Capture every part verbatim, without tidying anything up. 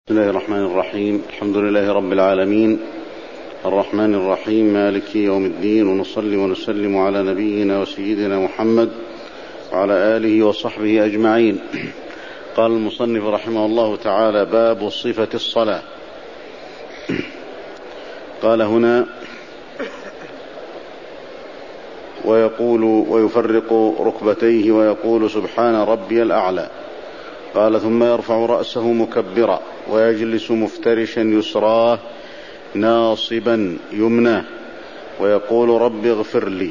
بسم الله الرحمن الرحيم. الحمد لله رب العالمين الرحمن الرحيم مالك يوم الدين، ونصلي ونسلم على نبينا وسيدنا محمد وعلى آله وصحبه أجمعين. قال المصنف رحمه الله تعالى: باب صفة الصلاة. قال هنا: ويقول ويفرق ركبتيه ويقول سبحان ربي الأعلى. قال: ثم يرفع رأسه مكبرا ويجلس مفترشا يسراه ناصبا يمناه ويقول رب اغفر لي،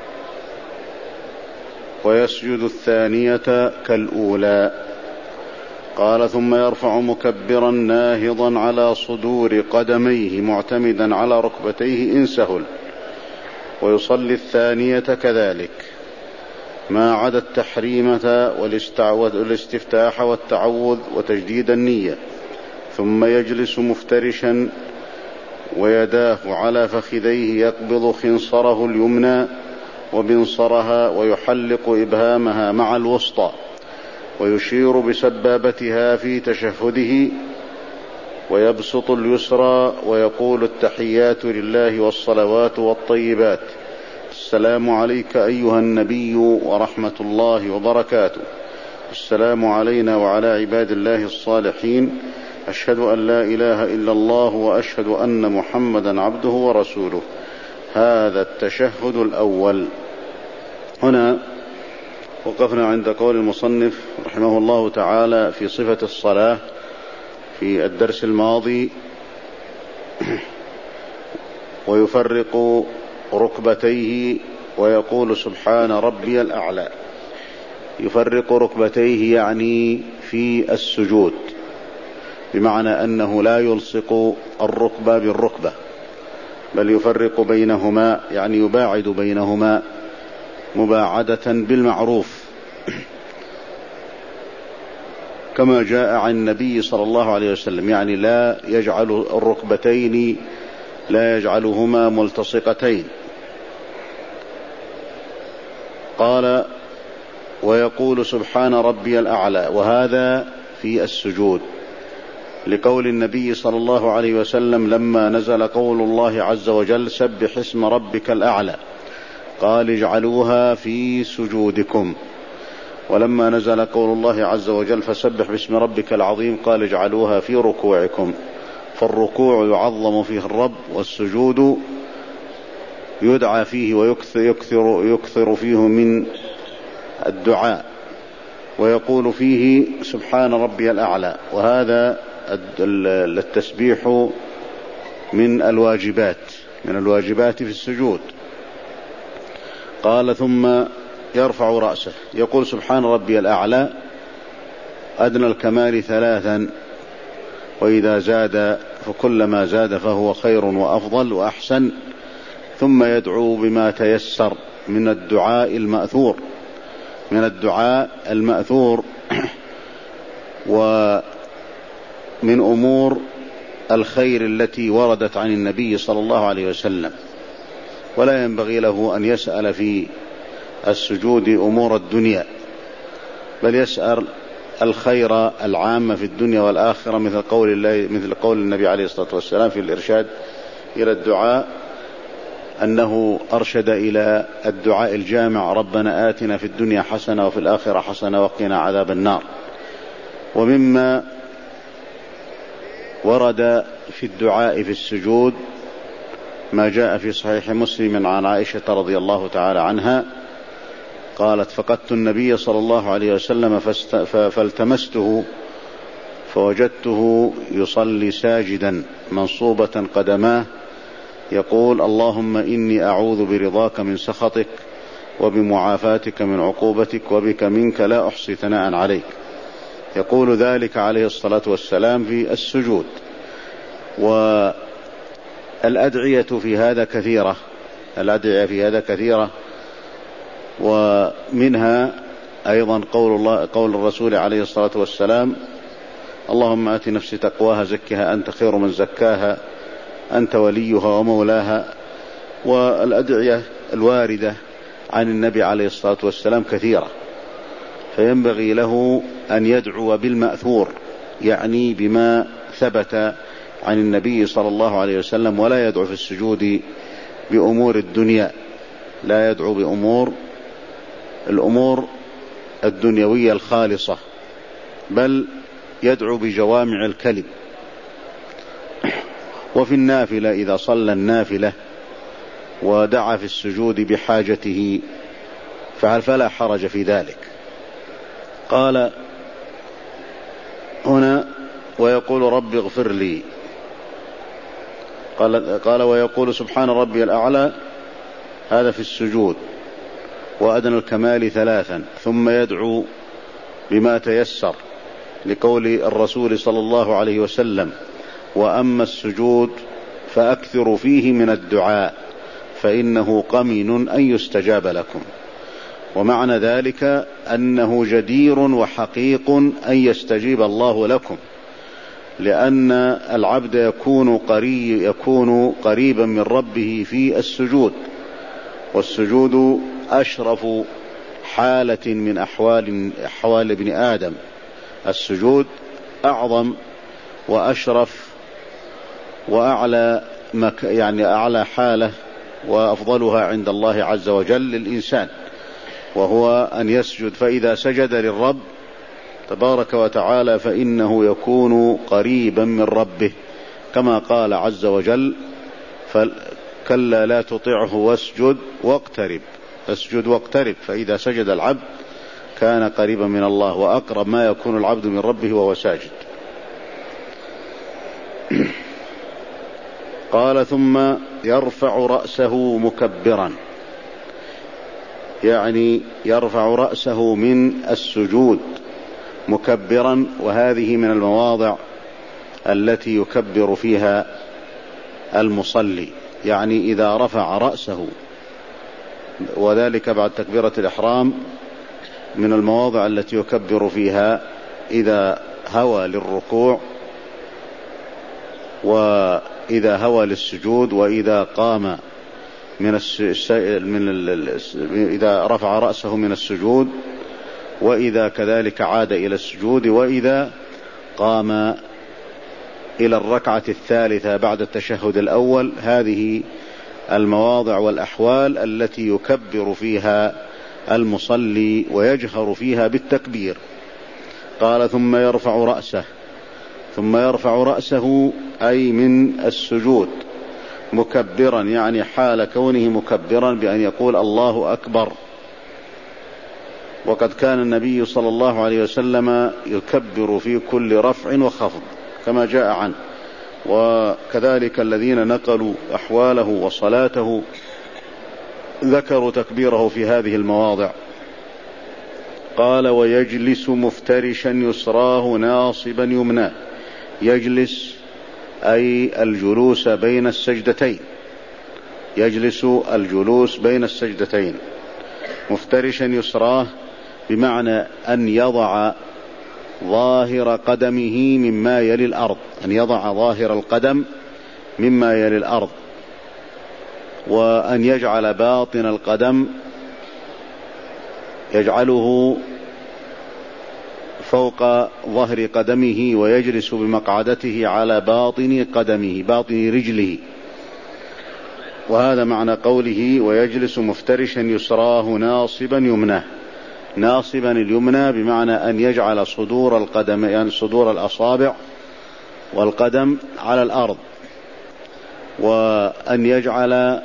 ويسجد الثانية كالأولى. قال: ثم يرفع مكبرا ناهضا على صدور قدميه معتمدا على ركبتيه إن سهل، ويصلي الثانية كذلك ما عدا التحريمة والاستفتاح والتعوذ وتجديد النية، ثم يجلس مفترشا ويداه على فخذيه يقبض خنصره اليمنى وبنصرها ويحلق إبهامها مع الوسطى ويشير بسبابتها في تشهده، ويبسط اليسرى ويقول: التحيات لله والصلوات والطيبات، السلام عليك أيها النبي ورحمة الله وبركاته، السلام علينا وعلى عباد الله الصالحين، أشهد أن لا إله إلا الله وأشهد أن محمدا عبده ورسوله. هذا التشهد الأول. هنا وقفنا عند قول المصنف رحمه الله تعالى في صفة الصلاة في الدرس الماضي: ويفرق ركبتيه ويقول سبحان ربي الأعلى. يفرق ركبتيه يعني في السجود، بمعنى أنه لا يلصق الركبة بالركبة، بل يفرق بينهما، يعني يباعد بينهما مباعدة بالمعروف، كما جاء عن النبي صلى الله عليه وسلم، يعني لا يجعل الركبتين لا يجعلهما ملتصقتين. قال: ويقول سبحان ربي الأعلى، وهذا في السجود، لقول النبي صلى الله عليه وسلم لما نزل قول الله عز وجل: سبح اسم ربك الأعلى، قال: اجعلوها في سجودكم. ولما نزل قول الله عز وجل: فسبح باسم ربك العظيم، قال: اجعلوها في ركوعكم. فالركوع يعظم فيه الرب، والسجود يدعى فيه ويكثر يكثر, يكثر فيه من الدعاء، ويقول فيه سبحان ربي الأعلى. وهذا التسبيح من الواجبات من الواجبات في السجود. قال: ثم يرفع رأسه يقول سبحان ربي الأعلى أدنى الكمال ثلاثا، وإذا زاد فكلما زاد فهو خير وأفضل وأحسن. ثم يدعو بما تيسر من الدعاء المأثور من الدعاء المأثور ومن أمور الخير التي وردت عن النبي صلى الله عليه وسلم. ولا ينبغي له أن يسأل في السجود أمور الدنيا، بل يسأل الخير العام في الدنيا والآخرة، مثل قول الله مثل قول النبي عليه الصلاة والسلام في الإرشاد إلى الدعاء، أنه أرشد إلى الدعاء الجامع: ربنا آتنا في الدنيا حسنة وفي الآخرة حسنة وقنا عذاب النار. ومما ورد في الدعاء في السجود ما جاء في صحيح مسلم عن عائشة رضي الله تعالى عنها قالت: فقدت النبي صلى الله عليه وسلم فالتمسته فوجدته يصلي ساجدا منصوبة قدماه يقول: اللهم إني أعوذ برضاك من سخطك وبمعافاتك من عقوبتك وبك منك لا أحصي ثناء عليك. يقول ذلك عليه الصلاة والسلام في السجود. والأدعية في هذا كثيرة الأدعية في هذا كثيرة ومنها أيضا قول الله قول الرسول عليه الصلاة والسلام: اللهم آت نفسي تقواها زكها أنت خير من زكاها أنت وليها ومولاها. والأدعية الواردة عن النبي عليه الصلاة والسلام كثيرة، فينبغي له أن يدعو بالمأثور يعني بما ثبت عن النبي صلى الله عليه وسلم، ولا يدعو في السجود بأمور الدنيا، لا يدعو بأمور الأمور الدنيوية الخالصة، بل يدعو بجوامع الكلم. وفي النافلة إذا صلى النافلة ودعا في السجود بحاجته فهل فلا حرج في ذلك. قال هنا ويقول رب اغفر لي، قال, قال ويقول سبحان ربي الأعلى، هذا في السجود، وأدنى الكمال ثلاثا، ثم يدعو بما تيسر لقول الرسول صلى الله عليه وسلم وأما السجود فأكثروا فيه من الدعاء فإنه قمن أن يستجاب لكم. ومعنى ذلك أنه جدير وحقيق أن يستجيب الله لكم، لأن العبد يكون قريب يكون قريبا من ربه في السجود، والسجود أشرف حالة من أحوال أحوال ابن آدم. السجود أعظم وأشرف وأعلى مك يعني أعلى حالة وأفضلها عند الله عز وجل للإنسان، وهو أن يسجد. فإذا سجد للرب تبارك وتعالى فإنه يكون قريبا من ربه، كما قال عز وجل فكلا لا تطعه واسجد واقترب، اسجد واقترب. فإذا سجد العبد كان قريبا من الله، وأقرب ما يكون العبد من ربه وهو ساجد. قال ثم يرفع رأسه مكبرا، يعني يرفع رأسه من السجود مكبرا، وهذه من المواضع التي يكبر فيها المصلي، يعني إذا رفع رأسه، وذلك بعد تكبيرة الإحرام، من المواضع التي يكبر فيها إذا هوى للركوع، وإذا هوى للسجود، وإذا قام من, الس... من ال... إذا رفع رأسه من السجود، وإذا كذلك عاد إلى السجود، وإذا قام إلى الركعة الثالثة بعد التشهد الأول. هذه المواضع والأحوال التي يكبر فيها المصلي ويجهر فيها بالتكبير. قال ثم يرفع رأسه، ثم يرفع رأسه أي من السجود مكبرا، يعني حال كونه مكبرا بأن يقول الله أكبر. وقد كان النبي صلى الله عليه وسلم يكبر في كل رفع وخفض كما جاء عنه، وكذلك الذين نقلوا أحواله وصلاته ذكروا تكبيره في هذه المواضع. قال ويجلس مفترشا يسراه ناصبا يمناه، يجلس أي الجلوس بين السجدتين، يجلس الجلوس بين السجدتين. مفترشا يسراه بمعنى أن يضع ظاهر قدمه مما يلي الأرض، أن يضع ظاهر القدم مما يلي الأرض، وأن يجعل باطن القدم يجعله فوق ظهر قدمه، ويجلس بمقعدته على باطن قدمه، باطن رجله. وهذا معنى قوله ويجلس مفترشا يسراه ناصبا يمناه. ناصبا اليمنى بمعنى أن يجعل صدور القدم، يعني صدور الأصابع والقدم على الأرض، وأن يجعل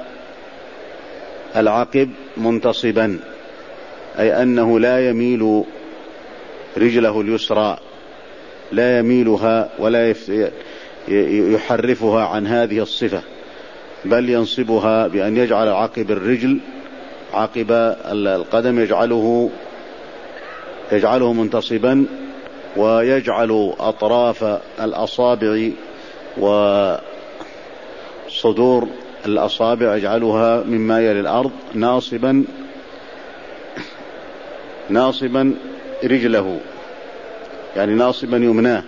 العقب منتصبا، أي أنه لا يميل رجله اليسرى، لا يميلها ولا يحرفها عن هذه الصفة، بل ينصبها بأن يجعل عقب الرجل، عقب القدم يجعله يجعله منتصبا، ويجعل أطراف الأصابع وصدور الأصابع يجعلها مما يلي الأرض، ناصبا ناصبا رجله، يعني ناصبا يمناه.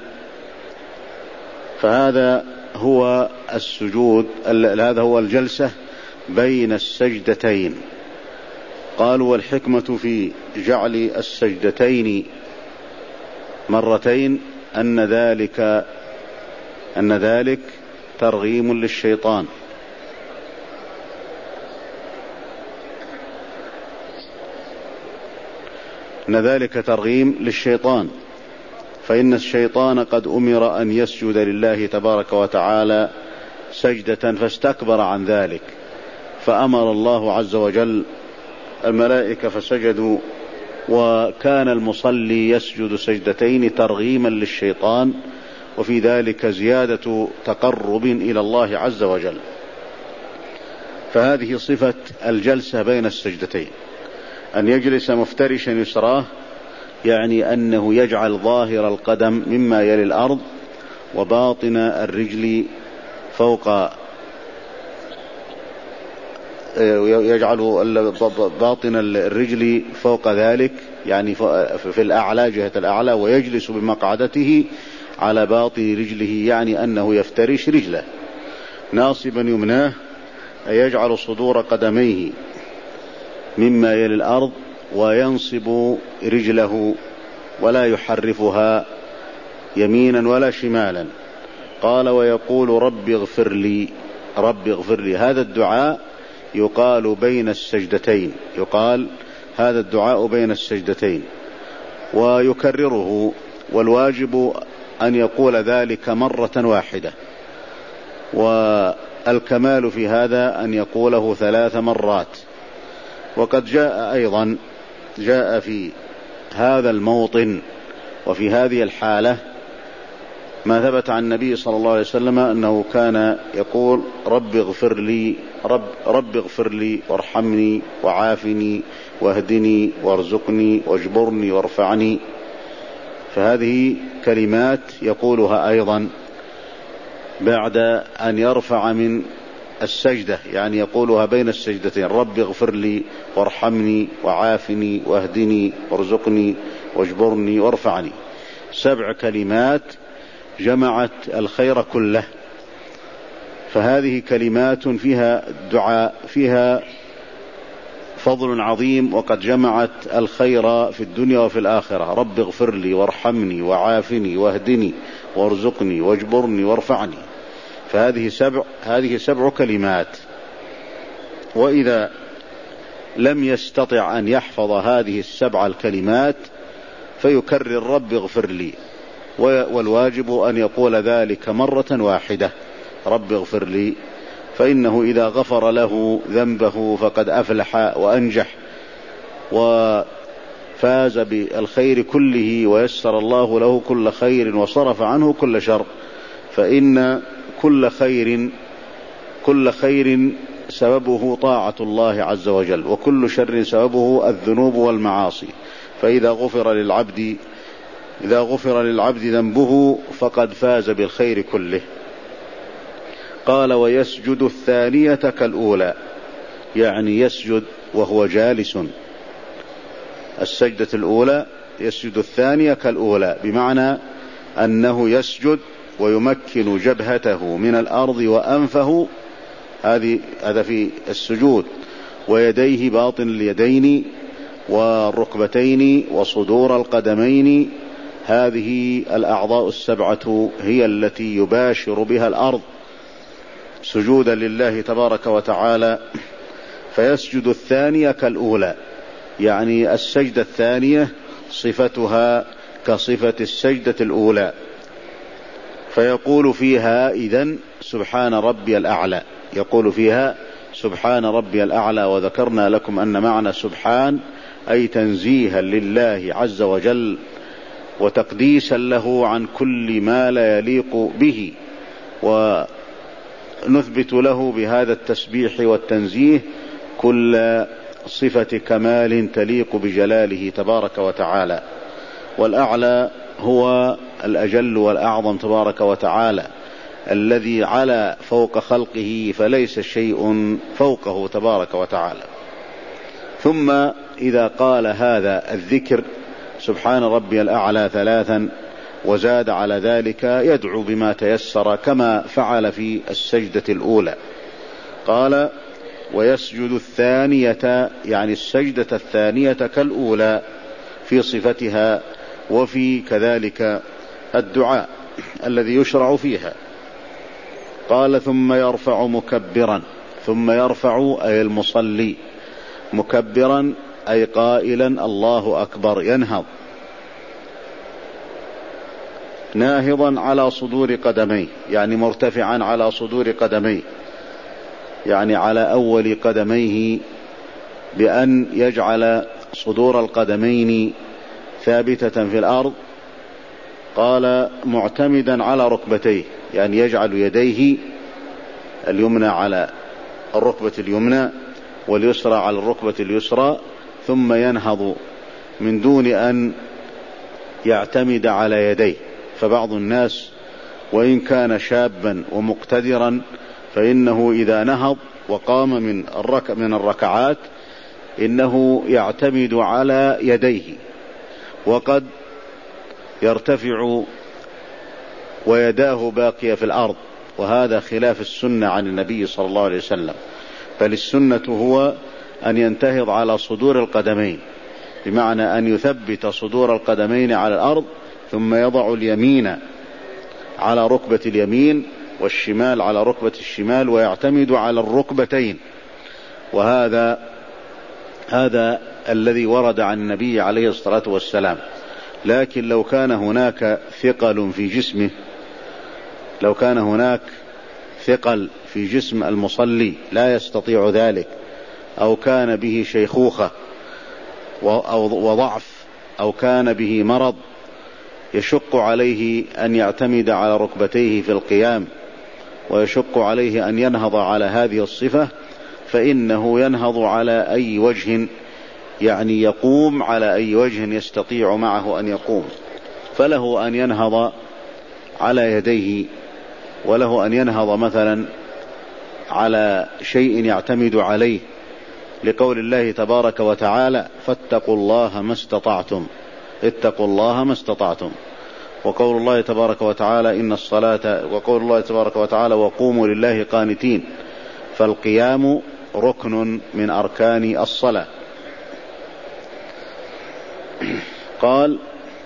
فهذا هو السجود، هذا هو الجلسة بين السجدتين. قالوا والحكمة في جعل السجدتين مرتين أن ذلك أن ذلك ترغيم للشيطان، أن ذلك ترغيم للشيطان فإن الشيطان قد أمر أن يسجد لله تبارك وتعالى سجدة فاستكبر عن ذلك، فأمر الله عز وجل الملائكة فسجدوا، وكان المصلي يسجد سجدتين ترغيما للشيطان، وفي ذلك زيادة تقرب إلى الله عز وجل. فهذه صفة الجلسة بين السجدتين، أن يجلس مفترشا يسراه، يعني أنه يجعل ظاهر القدم مما يلي الأرض وباطن الرجل فوق، يجعل باطن الرجل فوق ذلك، يعني في الأعلى جهة الأعلى، ويجلس بمقعدته على باطن رجله، يعني أنه يفترش رجله ناصبا يمناه، أي يجعل صدور قدميه مما يلي الأرض وينصب رجله ولا يحرفها يمينا ولا شمالا. قال ويقول رب اغفر لي، رب اغفر لي. هذا الدعاء يقال بين السجدتين، يقال هذا الدعاء بين السجدتين ويكرره، والواجب أن يقول ذلك مرة واحدة، والكمال في هذا أن يقوله ثلاث مرات. وقد جاء أيضا جاء في هذا الموطن وفي هذه الحالة ما ثبت عن النبي صلى الله عليه وسلم أنه كان يقول رب اغفر لي، رب, رب اغفر لي وارحمني وعافني واهدني وارزقني واجبرني وارفعني. فهذه كلمات يقولها أيضا بعد أن يرفع من السجدة، يعني يقولها بين السجدتين، رب اغفر لي وارحمني وعافني واهدني وارزقني واجبرني وارفعني. سبع كلمات جمعت الخير كله، فهذه كلمات فيها دعاء، فيها فضل عظيم، وقد جمعت الخير في الدنيا وفي الآخرة. رب اغفر لي وارحمني وعافني واهدني وارزقني واجبرني وارفعني. فهذه سبع هذه سبع كلمات. وإذا لم يستطع أن يحفظ هذه السبع الكلمات فيكرر رب اغفر لي، والواجب أن يقول ذلك مرة واحدة، رب اغفر لي، فإنه إذا غفر له ذنبه فقد أفلح وأنجح وفاز بالخير كله، ويسر الله له كل خير وصرف عنه كل شر. فإن كل خير كل خير سببه طاعة الله عز وجل، وكل شر سببه الذنوب والمعاصي. فإذا غفر للعبد إذا غفر للعبد ذنبه فقد فاز بالخير كله. قال ويسجد الثانية كالأولى، يعني يسجد وهو جالس. السجدة الأولى يسجد الثانية كالأولى، بمعنى أنه يسجد ويمكن جبهته من الأرض وأنفه، هذا في السجود، ويديه باطن اليدين والركبتين وصدور القدمين. هذه الأعضاء السبعة هي التي يباشر بها الأرض سجودا لله تبارك وتعالى. فيسجد الثانية كالأولى، يعني السجدة الثانية صفتها كصفة السجدة الأولى. فيقول فيها إذن سبحان ربي الأعلى، يقول فيها سبحان ربي الأعلى. وذكرنا لكم أن معنى سبحان أي تنزيها لله عز وجل وتقديسا له عن كل ما لا يليق به، ونثبت له بهذا التسبيح والتنزيه كل صفة كمال تليق بجلاله تبارك وتعالى. والأعلى هو الأجل والأعظم تبارك وتعالى، الذي على فوق خلقه فليس شيء فوقه تبارك وتعالى. ثم إذا قال هذا الذكر سبحان ربي الأعلى ثلاثا وزاد على ذلك يدعو بما تيسر كما فعل في السجدة الأولى. قال ويسجد الثانية، يعني السجدة الثانية كالأولى في صفتها وفي كذلك الدعاء الذي يشرع فيها. قال ثم يرفع مكبرا، ثم يرفع أي المصلي، مكبرا أي قائلا الله أكبر، ينهض ناهضا على صدور قدميه، يعني مرتفعا على صدور قدميه، يعني على أول قدميه، بأن يجعل صدور القدمين ثابتة في الأرض. قال معتمدا على ركبتيه، يعني يجعل يديه اليمنى على الركبة اليمنى واليسرى على الركبة اليسرى، ثم ينهض من دون أن يعتمد على يديه. فبعض الناس وإن كان شابا ومقتدرا فإنه إذا نهض وقام من الرك من الركعات إنه يعتمد على يديه، وقد يرتفع ويداه باقية في الأرض، وهذا خلاف السنة عن النبي صلى الله عليه وسلم. بل السنة هو أن ينتهض على صدور القدمين، بمعنى أن يثبت صدور القدمين على الأرض، ثم يضع اليمين على ركبة اليمين والشمال على ركبة الشمال، ويعتمد على الركبتين. وهذا هذا الذي ورد عن النبي عليه الصلاة والسلام. لكن لو كان هناك ثقل في جسمه، لو كان هناك ثقل في جسم المصلي لا يستطيع ذلك، أو كان به شيخوخة وضعف، أو كان به مرض يشق عليه أن يعتمد على ركبتيه في القيام، ويشق عليه أن ينهض على هذه الصفة، فإنه ينهض على أي وجه، يعني يقوم على أي وجه يستطيع معه أن يقوم. فله أن ينهض على يديه، وله أن ينهض مثلا على شيء يعتمد عليه، لقول الله تبارك وتعالى فاتقوا الله ما استطعتم، اتقوا الله ما استطعتم. وقول الله تبارك وتعالى إن الصلاة، وقول الله تبارك وتعالى وقوموا لله قانتين. فالقيام ركن من أركان الصلاة. قال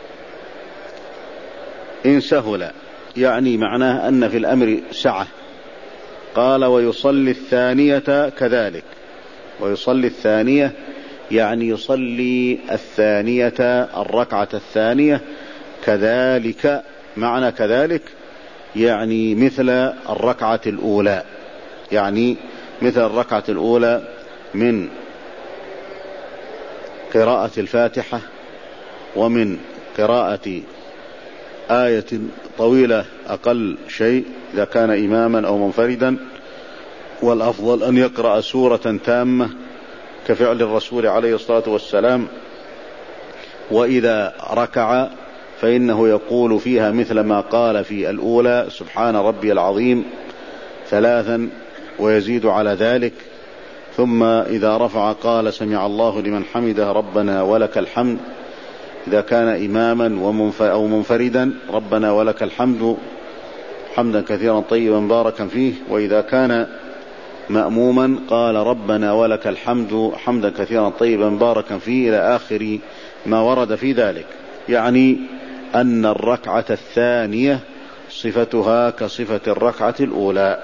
إن سهل، يعني معناه أن في الأمر سعة. قال ويصلي الثانية كذلك، ويصلي الثانية يعني يصلي الثانية الركعة الثانية كذلك. معنى كذلك يعني مثل الركعة الأولى، يعني مثل الركعة الأولى من قراءة الفاتحة، ومن قراءة آية طويلة أقل شيء إذا كان إماما أو منفردا، والأفضل أن يقرأ سورة تامة كفعل الرسول عليه الصلاة والسلام. وإذا ركع فإنه يقول فيها مثل ما قال في الأولى سبحان ربي العظيم ثلاثا ويزيد على ذلك. ثم إذا رفع قال سمع الله لمن حمده ربنا ولك الحمد، إذا كان إماما أو منفردا ربنا ولك الحمد حمدا كثيرا طيبا باركا فيه. وإذا كان مأموما قال ربنا ولك الحمد حمدا كثيرا طيبا باركا فيه، إلى آخر ما ورد في ذلك. يعني أن الركعة الثانية صفتها كصفة الركعة الأولى.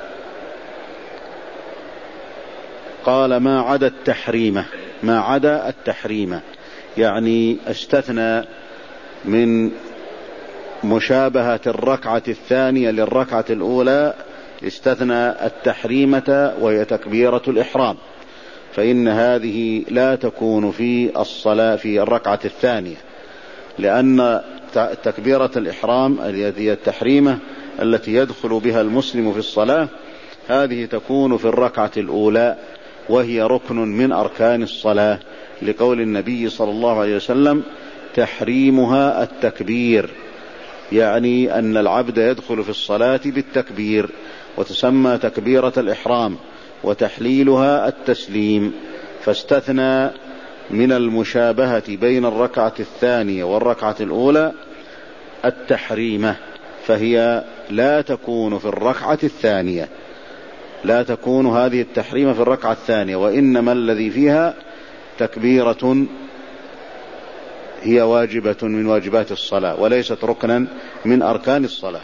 قال ما عدا التحريمة، ما عدا التحريمة يعني استثنى من مشابهة الركعة الثانية للركعة الأولى، استثنى التحريمة وهي تكبيرة الإحرام، فإن هذه لا تكون في الصلاة في الركعة الثانية، لأن تكبيرة الإحرام التي هي التحريمة التي يدخل بها المسلم في الصلاة هذه تكون في الركعة الأولى، وهي ركن من أركان الصلاة، لقول النبي صلى الله عليه وسلم تحريمها التكبير، يعني أن العبد يدخل في الصلاة بالتكبير، وتسمى تكبيرة الإحرام، وتحليلها التسليم. فاستثنى من المشابهة بين الركعة الثانية والركعة الأولى التحريمة، فهي لا تكون في الركعة الثانية، لا تكون هذه التحريمة في الركعة الثانية، وإنما الذي فيها تكبيرة هي واجبة من واجبات الصلاة وليست ركنا من أركان الصلاة.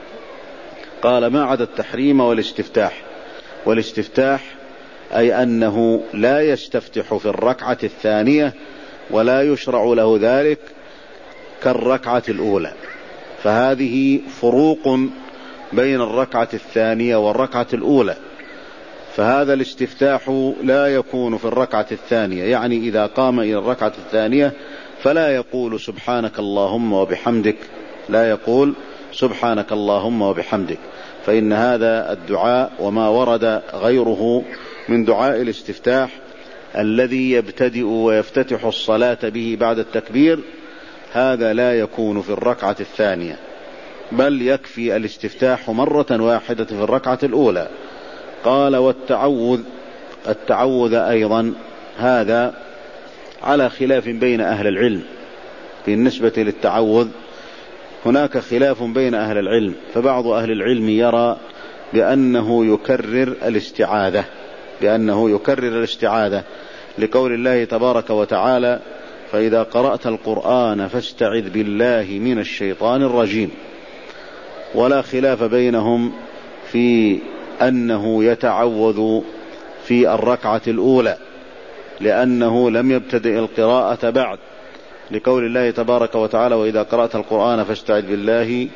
قال ما عدا التحريم والاستفتاح. والاستفتاح أي أنه لا يستفتح في الركعة الثانية ولا يشرع له ذلك كالركعة الأولى، فهذه فروق بين الركعة الثانية والركعة الأولى. فهذا الاستفتاح لا يكون في الركعة الثانية، يعني إذا قام إلى الركعة الثانية فلا يقول سبحانك اللهم وبحمدك، لا يقول سبحانك اللهم وبحمدك، فإن هذا الدعاء وما ورد غيره من دعاء الاستفتاح الذي يبتدئ ويفتتح الصلاة به بعد التكبير، هذا لا يكون في الركعة الثانية، بل يكفي الاستفتاح مرة واحدة في الركعة الأولى. قال والتعوذ، التعوذ أيضا هذا على خلاف بين أهل العلم. بالنسبة للتعوذ هناك خلاف بين أهل العلم، فبعض أهل العلم يرى بأنه يكرر الاستعاذة بأنه يكرر الاستعاذة لقول الله تبارك وتعالى فإذا قرأت القرآن فاستعذ بالله من الشيطان الرجيم. ولا خلاف بينهم في أنه يتعوذ في الركعة الأولى لأنه لم يبتدئ القراءة بعد، لقول الله تبارك وتعالى وإذا قرأت القرآن فاستعذ بالله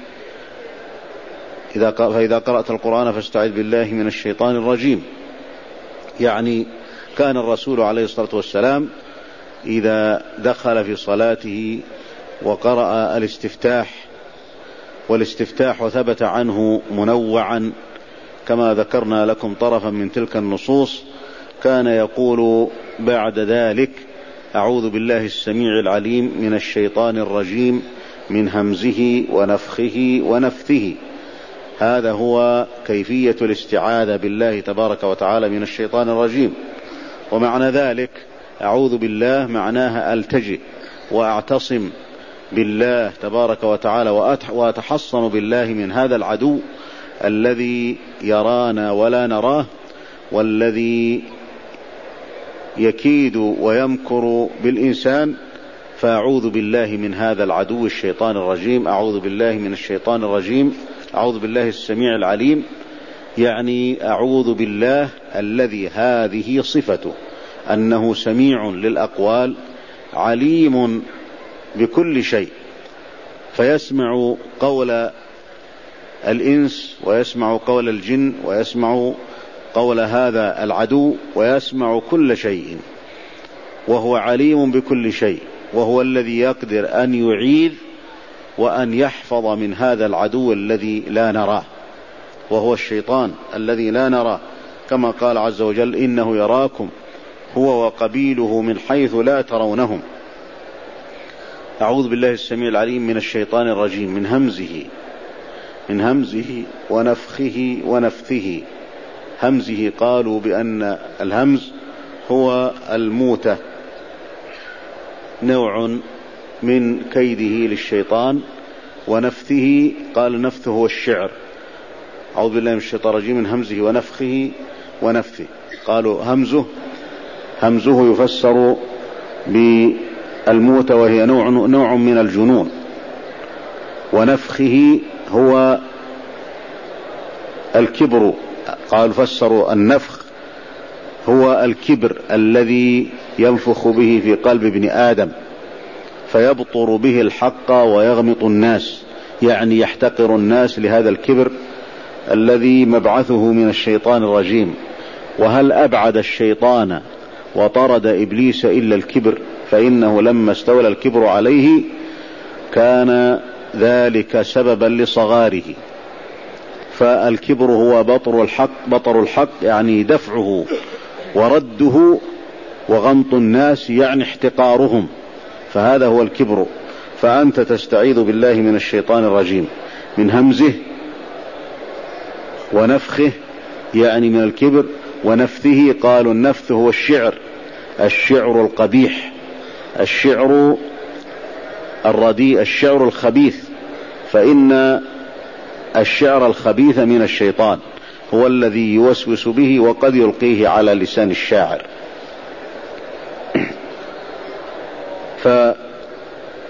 إذا فإذا قرأت القرآن فاستعذ بالله من الشيطان الرجيم. يعني كان الرسول عليه الصلاة والسلام إذا دخل في صلاته وقرأ الاستفتاح، والاستفتاح ثبت عنه منوعا كما ذكرنا لكم طرفا من تلك النصوص، كان يقول بعد ذلك أعوذ بالله السميع العليم من الشيطان الرجيم من همزه ونفخه ونفثه. هذا هو كيفية الاستعاذة بالله تبارك وتعالى من الشيطان الرجيم. ومعنى ذلك أعوذ بالله معناها ألتجئ وأعتصم بالله تبارك وتعالى وأتحصن بالله من هذا العدو الذي يرانا ولا نراه، والذي يكيد ويمكر بالإنسان، فأعوذ بالله من هذا العدو الشيطان الرجيم. أعوذ بالله من الشيطان الرجيم، أعوذ بالله السميع العليم، يعني أعوذ بالله الذي هذه صفته أنه سميع للأقوال عليم بكل شيء، فيسمع قول الإنس ويسمع قول الجن ويسمع قول هذا العدو ويسمع كل شيء، وهو عليم بكل شيء، وهو الذي يقدر أن يعيذ وأن يحفظ من هذا العدو الذي لا نراه، وهو الشيطان الذي لا نراه، كما قال عز وجل إنه يراكم هو وقبيله من حيث لا ترونهم. أعوذ بالله السميع العليم من الشيطان الرجيم من همزه من همزه ونفخه ونفثه. همزه قالوا بأن الهمز هو الموتة، نوع من كيده للشيطان، ونفثه قال نفثه هو الشعر. أعوذ بالله من الشيطان الرجيم من همزه ونفخه ونفثه. قالوا همزه همزه يفسر بالموتة وهي نوع, نوع من الجنون، ونفخه هو الكبر. قال فسروا النفخ هو الكبر الذي ينفخ به في قلب ابن آدم فيبطر به الحق ويغمط الناس، يعني يحتقر الناس لهذا الكبر الذي مبعثه من الشيطان الرجيم. وهل أبعد الشيطان وطرد إبليس إلا الكبر؟ فإنه لما استولى الكبر عليه كان ذلك سببا لصغاره. فالكبر هو بطر الحق بطر الحق يعني دفعه ورده، وغمط الناس يعني احتقارهم، فهذا هو الكبر. فأنت تستعيذ بالله من الشيطان الرجيم من همزه ونفخه يعني من الكبر، ونفثه قالوا النفث هو الشعر، الشعر القبيح، الشعر الرديء، الشعر الخبيث، فإن الشعر الخبيث من الشيطان هو الذي يوسوس به وقد يلقيه على لسان الشاعر.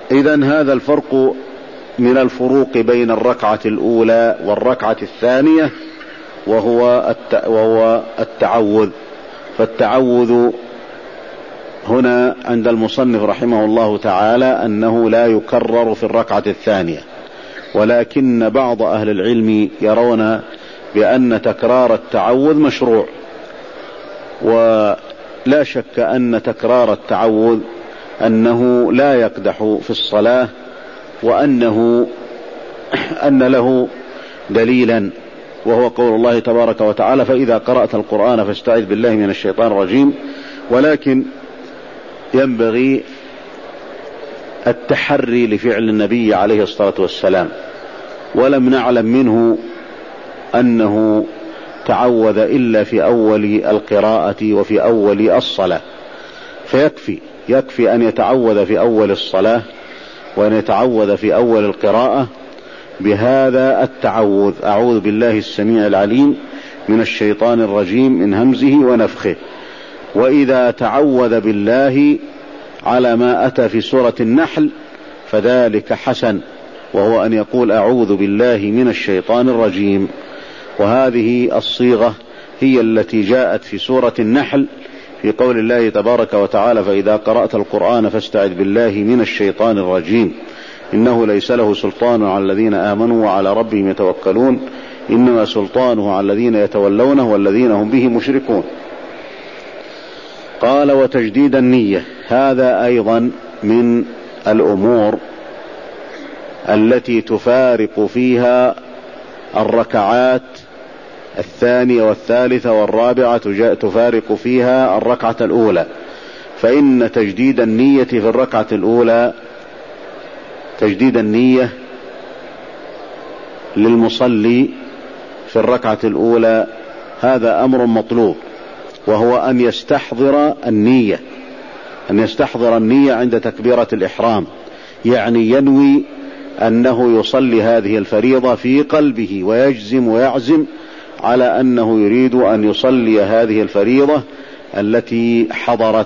إذن هذا الفرق من الفروق بين الركعة الأولى والركعة الثانية، وهو وهو التعوذ. فالتعوذ هنا عند المصنف رحمه الله تعالى أنه لا يكرر في الركعة الثانية، ولكن بعض أهل العلم يرون بأن تكرار التعوذ مشروع، ولا شك أن تكرار التعوذ أنه لا يقدح في الصلاة، وأنه أن له دليلا، وهو قول الله تبارك وتعالى: فإذا قرأت القرآن فاستعذ بالله من الشيطان الرجيم. ولكن ينبغي التحري لفعل النبي عليه الصلاة والسلام، ولم نعلم منه أنه تعوذ إلا في أول القراءة وفي أول الصلاة، فيكفي يكفي أن يتعوذ في أول الصلاة وأن يتعوذ في أول القراءة بهذا التعوذ: أعوذ بالله السميع العليم من الشيطان الرجيم من همزه ونفخه. وإذا تعوذ بالله على ما أتى في سورة النحل فذلك حسن، وهو أن يقول: أعوذ بالله من الشيطان الرجيم. وهذه الصيغة هي التي جاءت في سورة النحل في قول الله تبارك وتعالى: فإذا قرأت القرآن فاستعذ بالله من الشيطان الرجيم إنه ليس له سلطان على الذين آمنوا وعلى ربهم يتوكلون إنما سلطانه على الذين يتولونه والذين هم به مشركون. قال: وتجديد النية، هذا أيضا من الأمور التي تفارق فيها الركعات الثانية والثالثة والرابعة، تفارق فيها الركعة الأولى. فإن تجديد النية في الركعة الأولى، تجديد النية للمصلي في الركعة الأولى هذا أمر مطلوب، وهو أن يستحضر النية أن يستحضر النية عند تكبيرة الإحرام، يعني ينوي أنه يصلي هذه الفريضة في قلبه، ويجزم ويعزم على أنه يريد أن يصلي هذه الفريضة التي حضرت،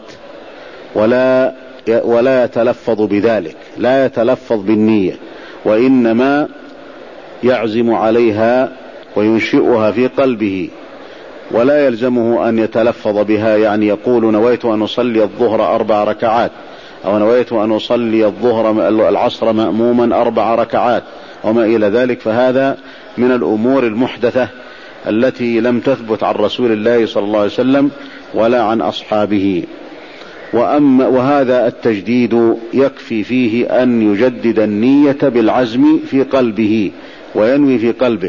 ولا ولا يتلفظ بذلك، لا يتلفظ بالنية، وإنما يعزم عليها وينشئها في قلبه، ولا يلزمه أن يتلفظ بها، يعني يقول: نويت أن أصلي الظهر أربع ركعات، أو نويت أن أصلي الظهر العصر مأموما أربع ركعات، وما إلى ذلك. فهذا من الأمور المحدثة التي لم تثبت عن رسول الله صلى الله عليه وسلم ولا عن أصحابه. وأما وهذا التجديد يكفي فيه أن يجدد النية بالعزم في قلبه وينوي في قلبه.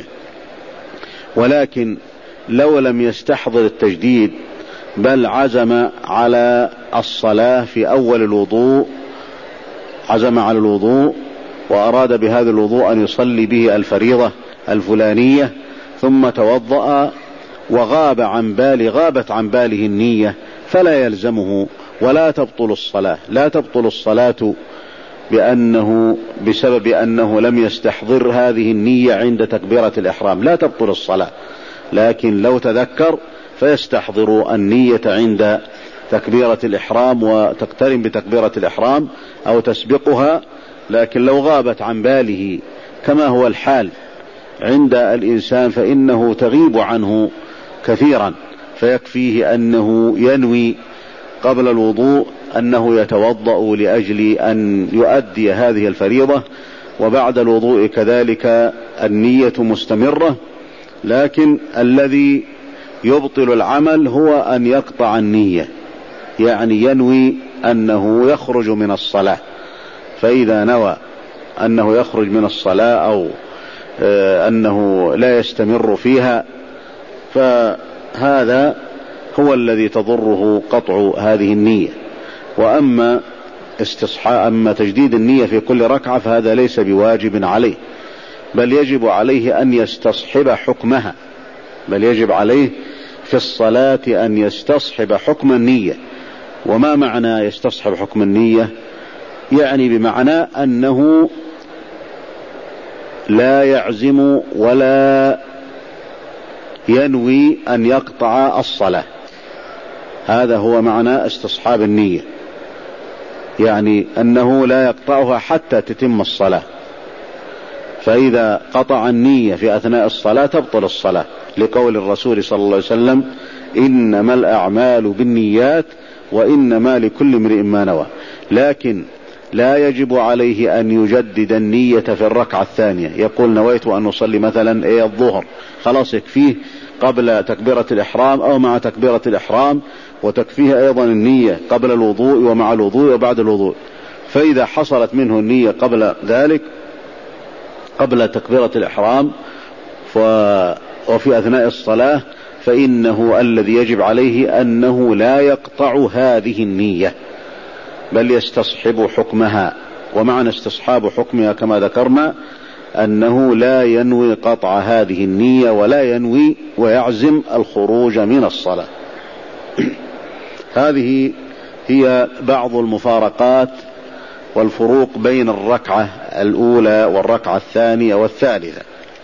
ولكن لو لم يستحضر التجديد بل عزم على الصلاة في أول الوضوء، عزم على الوضوء وأراد بهذا الوضوء أن يصلي به الفريضة الفلانية، ثم توضأ وغاب عن باله غابت عن باله النية، فلا يلزمه ولا تبطل الصلاة لا تبطل الصلاة بأنه بسبب أنه لم يستحضر هذه النية عند تكبيرة الإحرام، لا تبطل الصلاة. لكن لو تذكر فيستحضر النية عند تكبيرة الإحرام وتقترن بتكبيرة الإحرام أو تسبقها. لكن لو غابت عن باله كما هو الحال عند الإنسان فإنه تغيب عنه كثيرا، فيكفيه أنه ينوي قبل الوضوء أنه يتوضأ لأجل أن يؤدي هذه الفريضة، وبعد الوضوء كذلك النية مستمرة. لكن الذي يبطل العمل هو أن يقطع النية، يعني ينوي أنه يخرج من الصلاة، فإذا نوى أنه يخرج من الصلاة أو أنه لا يستمر فيها فهذا هو الذي تضره قطع هذه النية. وأما استصحاء أما تجديد النية في كل ركعة فهذا ليس بواجب عليه، بل يجب عليه أن يستصحب حكمها، بل يجب عليه في الصلاة أن يستصحب حكم النية. وما معنى يستصحب حكم النية؟ يعني بمعنى أنه لا يعزم ولا ينوي أن يقطع الصلاة، هذا هو معنى استصحاب النية. يعني أنه لا يقطعها حتى تتم الصلاة، فإذا قطع النية في أثناء الصلاة تبطل الصلاة، لقول الرسول صلى الله عليه وسلم: إنما الأعمال بالنيات وإنما لكل امرئ ما نوى. لكن لا يجب عليه أن يجدد النية في الركعة الثانية، يقول: نويت أن أصلي مثلا إيه الظهر، خلاص يكفيه قبل تكبيرة الإحرام أو مع تكبيرة الإحرام، وتكفيه أيضا النية قبل الوضوء ومع الوضوء وبعد الوضوء. فإذا حصلت منه النية قبل ذلك، قبل تكبيرة الإحرام وفي أثناء الصلاة، فإنه الذي يجب عليه أنه لا يقطع هذه النية، بل يستصحب حكمها. ومعنى استصحاب حكمها كما ذكرنا أنه لا ينوي قطع هذه النية ولا ينوي ويعزم الخروج من الصلاة. هذه هي بعض المفارقات والفروق بين الركعة الأولى والركعة الثانية والثالثة.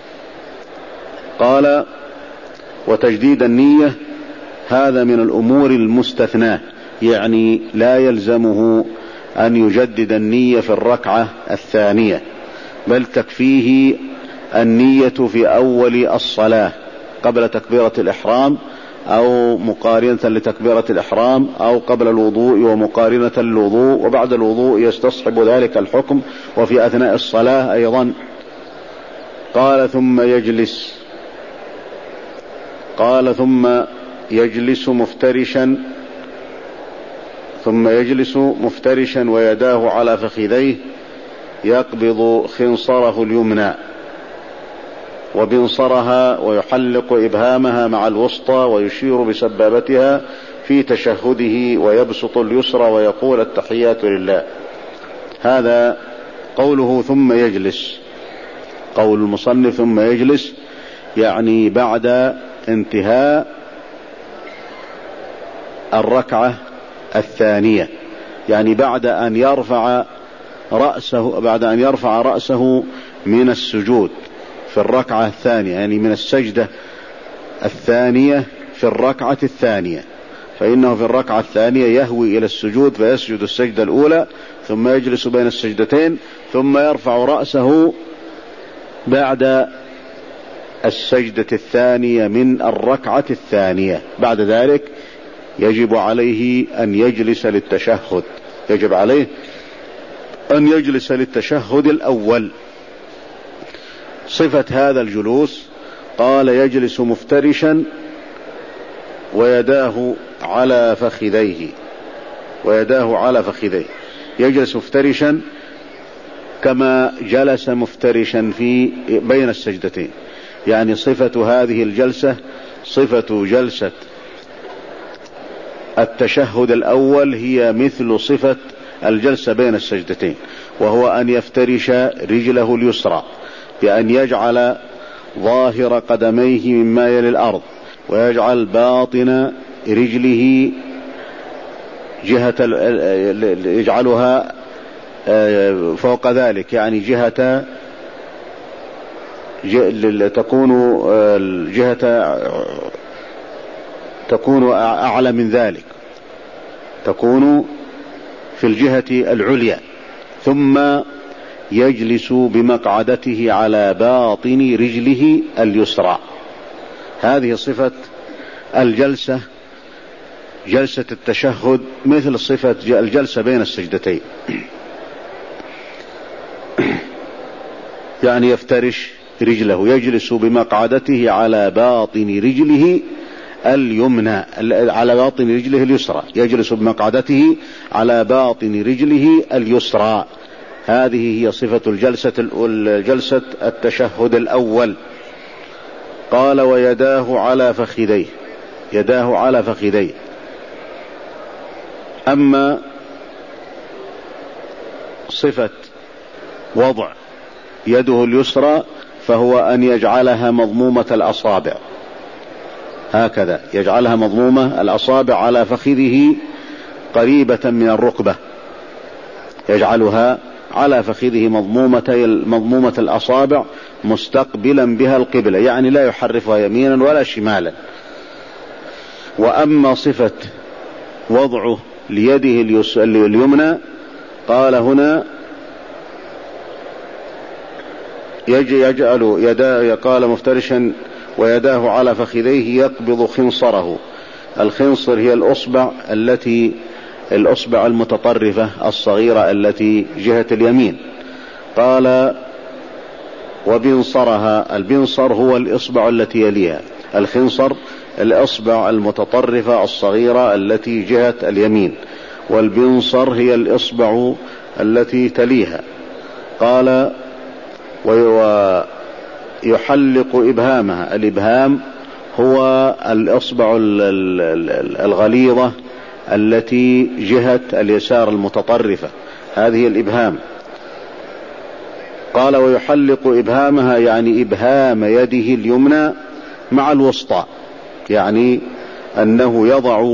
قال: وتجديد النية هذا من الأمور المستثناة، يعني لا يلزمه أن يجدد النية في الركعة الثانية، بل تكفيه النية في أول الصلاة قبل تكبيرة الإحرام أو مقارنة لتكبيرة الإحرام، أو قبل الوضوء ومقارنة للوضوء، وبعد الوضوء يستصحب ذلك الحكم، وفي أثناء الصلاة أيضا. قال: ثم يجلس قال ثم يجلس مفترشا ثم يجلس مفترشا ويداه على فخذيه، يقبض خنصره اليمنى وبنصرها، ويحلق إبهامها مع الوسطى، ويشير بسبابتها في تشهده، ويبسط اليسرى ويقول: التحيات لله. هذا قوله ثم يجلس. قول المصنف ثم يجلس يعني بعد انتهاء الركعة الثانية، يعني بعد أن يرفع رأسه بعد أن يرفع رأسه من السجود في الركعة الثانية، يعني من السجدة الثانية في الركعة الثانية، فإنه في الركعة الثانية يهوي إلى السجود فيسجد السجدة الأولى، ثم يجلس بين السجدتين، ثم يرفع رأسه بعد السجدة الثانية من الركعة الثانية. بعد ذلك يجب عليه أن يجلس للتشهد يجب عليه أن يجلس للتشهد الأول. صفة هذا الجلوس: قال: يجلس مفترشا ويداه على فخذيه ويداه على فخذيه يجلس مفترشا كما جلس مفترشا في بين السجدتين، يعني صفة هذه الجلسة صفة جلسة التشهد الأول هي مثل صفة الجلسة بين السجدتين، وهو أن يفترش رجله اليسرى بأن يجعل ظاهر قدميه مما يلي الأرض، ويجعل باطن رجله جهة يجعلها فوق ذلك، يعني جهة تكون الجهة تكون أعلى من ذلك، تكون في الجهة العليا. ثم يجلس بمقعدته على باطن رجله اليسرى. هذه صفة الجلسة، جلسة التشهد، مثل صفة الجلسة بين السجدتين، يعني يفترش رجله، يجلس بمقعدته على باطن رجله اليمنى على باطن رجله اليسرى، يجلس بمقعدته على باطن رجله اليسرى. هذه هي صفة الجلسة الجلسة التشهد الأول. قال: ويداه على فخذيه يداه على فخذيه أما صفة وضع يده اليسرى فهو أن يجعلها مضمومة الأصابع، هكذا يجعلها مضمومة الأصابع على فخذه قريبة من الركبة، يجعلها على فخذه مضمومة مضمومة الأصابع مستقبلا بها القبلة، يعني لا يحرفها يمينا ولا شمالا. وأما صفة وضعه ليده اليمنى قال هنا يجعل يداه، قال مفترشا ويداه على فخذيه يقبض خنصره. الخنصر هي الأصبع التي الأصبع المتطرفة الصغيرة التي جهة اليمين. قال وبنصرها، البنصر هو الإصبع التي يليها، الخنصر الإصبع المتطرفة الصغيرة التي جهة اليمين، والبنصر هي الإصبع التي تليها. قال ويحلق إبهامها، الإبهام هو الإصبع الغليظة التي جهة اليسار المتطرفة، هذه الإبهام. قال ويحلق إبهامها يعني إبهام يده اليمنى مع الوسطى، يعني أنه يضع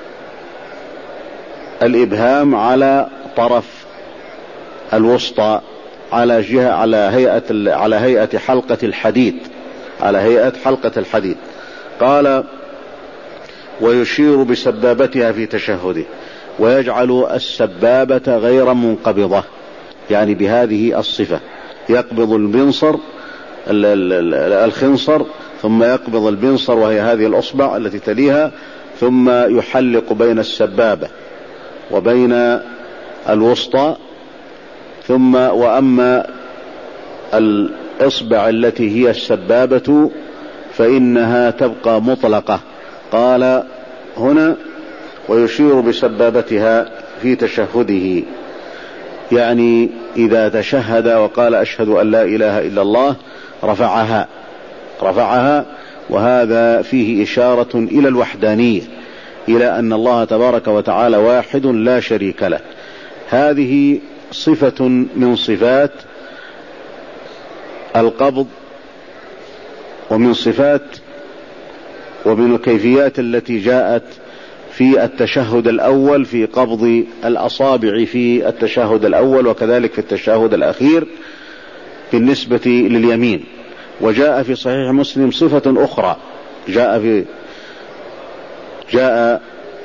الإبهام على طرف الوسطى على جهة على هيئة على هيئة حلقة الحديد، على هيئة حلقة الحديد. قال ويشير بسبابتها في تشهده، ويجعل السبابة غير منقبضة، يعني بهذه الصفة، يقبض البنصر الخنصر ثم يقبض البنصر وهي هذه الأصبع التي تليها، ثم يحلق بين السبابة وبين الوسطى. ثم وأما الإصبع التي هي السبابة فإنها تبقى مطلقة. قال هنا ويشير بسبابتها في تشهده، يعني إذا تشهد وقال أشهد أن لا إله إلا الله رفعها رفعها وهذا فيه إشارة إلى الوحدانية، إلى أن الله تبارك وتعالى واحد لا شريك له. هذه صفة من صفات القبض، ومن صفات ومن الكيفيات التي جاءت في التشهد الأول في قبض الأصابع في التشهد الأول، وكذلك في التشهد الأخير بالنسبة لليمين. وجاء في صحيح مسلم صفة أخرى، جاء في جاء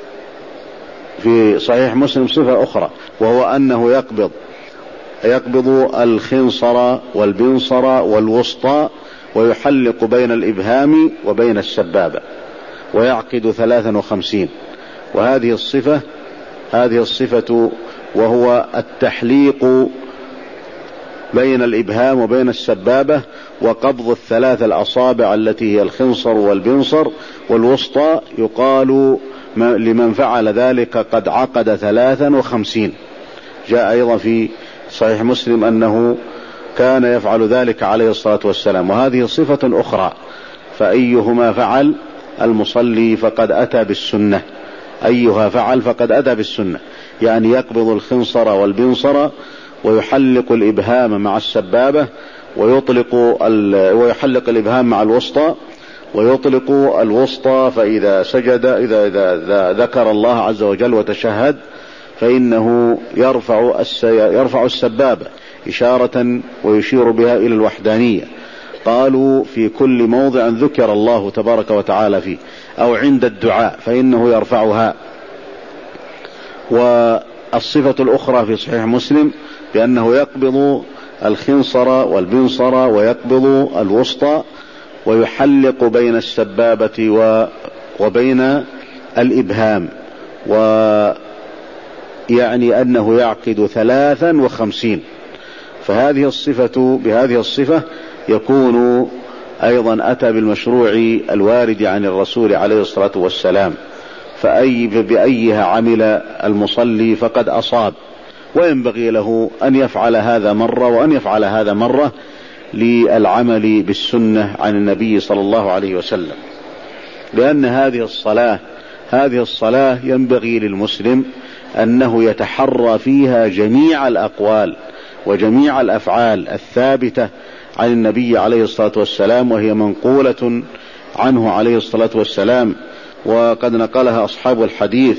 في صحيح مسلم صفة أخرى، وهو أنه يقبض يقبض الخنصر والبنصر والوسطى، ويحلق بين الإبهام وبين السبابة، ويعقد ثلاثا وخمسين. وهذه الصفة هذه الصفة وهو التحليق بين الإبهام وبين السبابة، وقبض الثلاث الأصابع التي هي الخنصر والبنصر والوسطى، يقال لمن فعل ذلك قد عقد ثلاثا وخمسين. جاء أيضا في صحيح مسلم أنه كان يفعل ذلك عليه الصلاة والسلام. وهذه صفة أخرى، فأيهما فعل المصلي فقد أتى بالسنة، أيها فعل فقد أتى بالسنة، يعني يقبض الخنصر والبنصر ويحلق الإبهام مع السبابة، ويطلق ويحلق الإبهام مع الوسطى، ويطلق الوسطى. فإذا سجد إذا, إذا ذكر الله عز وجل وتشهد فإنه يرفع يرفع السبابة إشارة ويشير بها إلى الوحدانية. قالوا في كل موضع ذكر الله تبارك وتعالى فيه أو عند الدعاء فإنه يرفعها. والصفة الأخرى في صحيح مسلم بأنه يقبض الخنصر والبنصر ويقبض الوسطى، ويحلق بين السبابة وبين الإبهام، ويعني أنه يعقد ثلاثا وخمسين. فهذه الصفة بهذه الصفة يكون أيضا أتى بالمشروع الوارد عن الرسول عليه الصلاة والسلام، فأي بأيها عمل المصلي فقد أصاب، وينبغي له أن يفعل هذا مرة وأن يفعل هذا مرة للعمل بالسنة عن النبي صلى الله عليه وسلم. لأن هذه الصلاة هذه الصلاة ينبغي للمسلم أنه يتحرى فيها جميع الأقوال وجميع الأفعال الثابتة عن النبي عليه الصلاة والسلام، وهي منقولة عنه عليه الصلاة والسلام، وقد نقلها أصحاب الحديث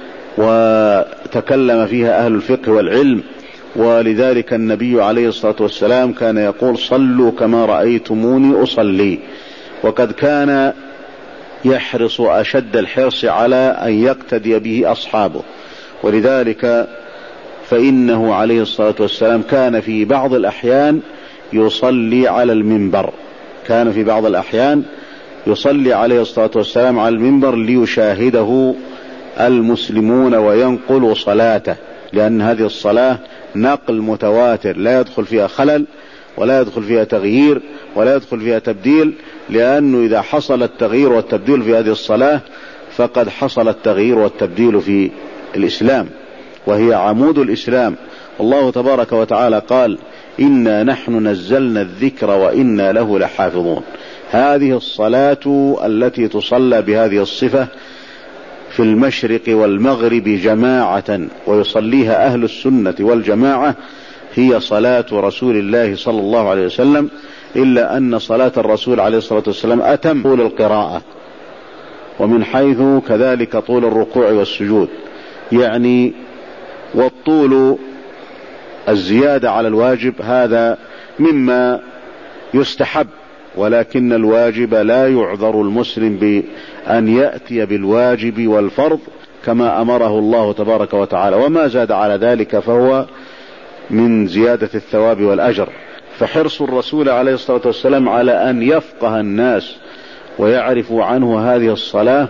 وتكلم فيها أهل الفقه والعلم. ولذلك النبي عليه الصلاة والسلام كان يقول صلوا كما رأيتموني أصلي، وقد كان يحرص أشد الحرص على أن يقتدي به أصحابه. ولذلك فإنه عليه الصلاة والسلام كان في بعض الأحيان يصلي على المنبر كان في بعض الأحيان يصلي عليه الصلاة والسلام على المنبر ليشاهده المسلمون وينقل صلاته، لأن هذه الصلاة نقل متواتر لا يدخل فيها خلل ولا يدخل فيها تغيير ولا يدخل فيها تبديل، لأنه إذا حصل التغيير والتبديل في هذه الصلاة فقد حصل التغيير والتبديل في الإسلام، وهي عمود الإسلام. الله تبارك وتعالى قال: إنا نحن نزلنا الذكر وإنا له لحافظون. هذه الصلاة التي تصلى بهذه الصفة في المشرق والمغرب جماعة ويصليها أهل السنة والجماعة هي صلاة رسول الله صلى الله عليه وسلم، إلا أن صلاة الرسول عليه الصلاة والسلام أتم طول القراءة، ومن حيث كذلك طول الركوع والسجود، يعني والطول الزيادة على الواجب هذا مما يستحب، ولكن الواجب لا يعذر المسلم بأن يأتي بالواجب والفرض كما أمره الله تبارك وتعالى، وما زاد على ذلك فهو من زيادة الثواب والأجر. فحرص الرسول عليه الصلاة والسلام على أن يفقه الناس ويعرفوا عنه هذه الصلاة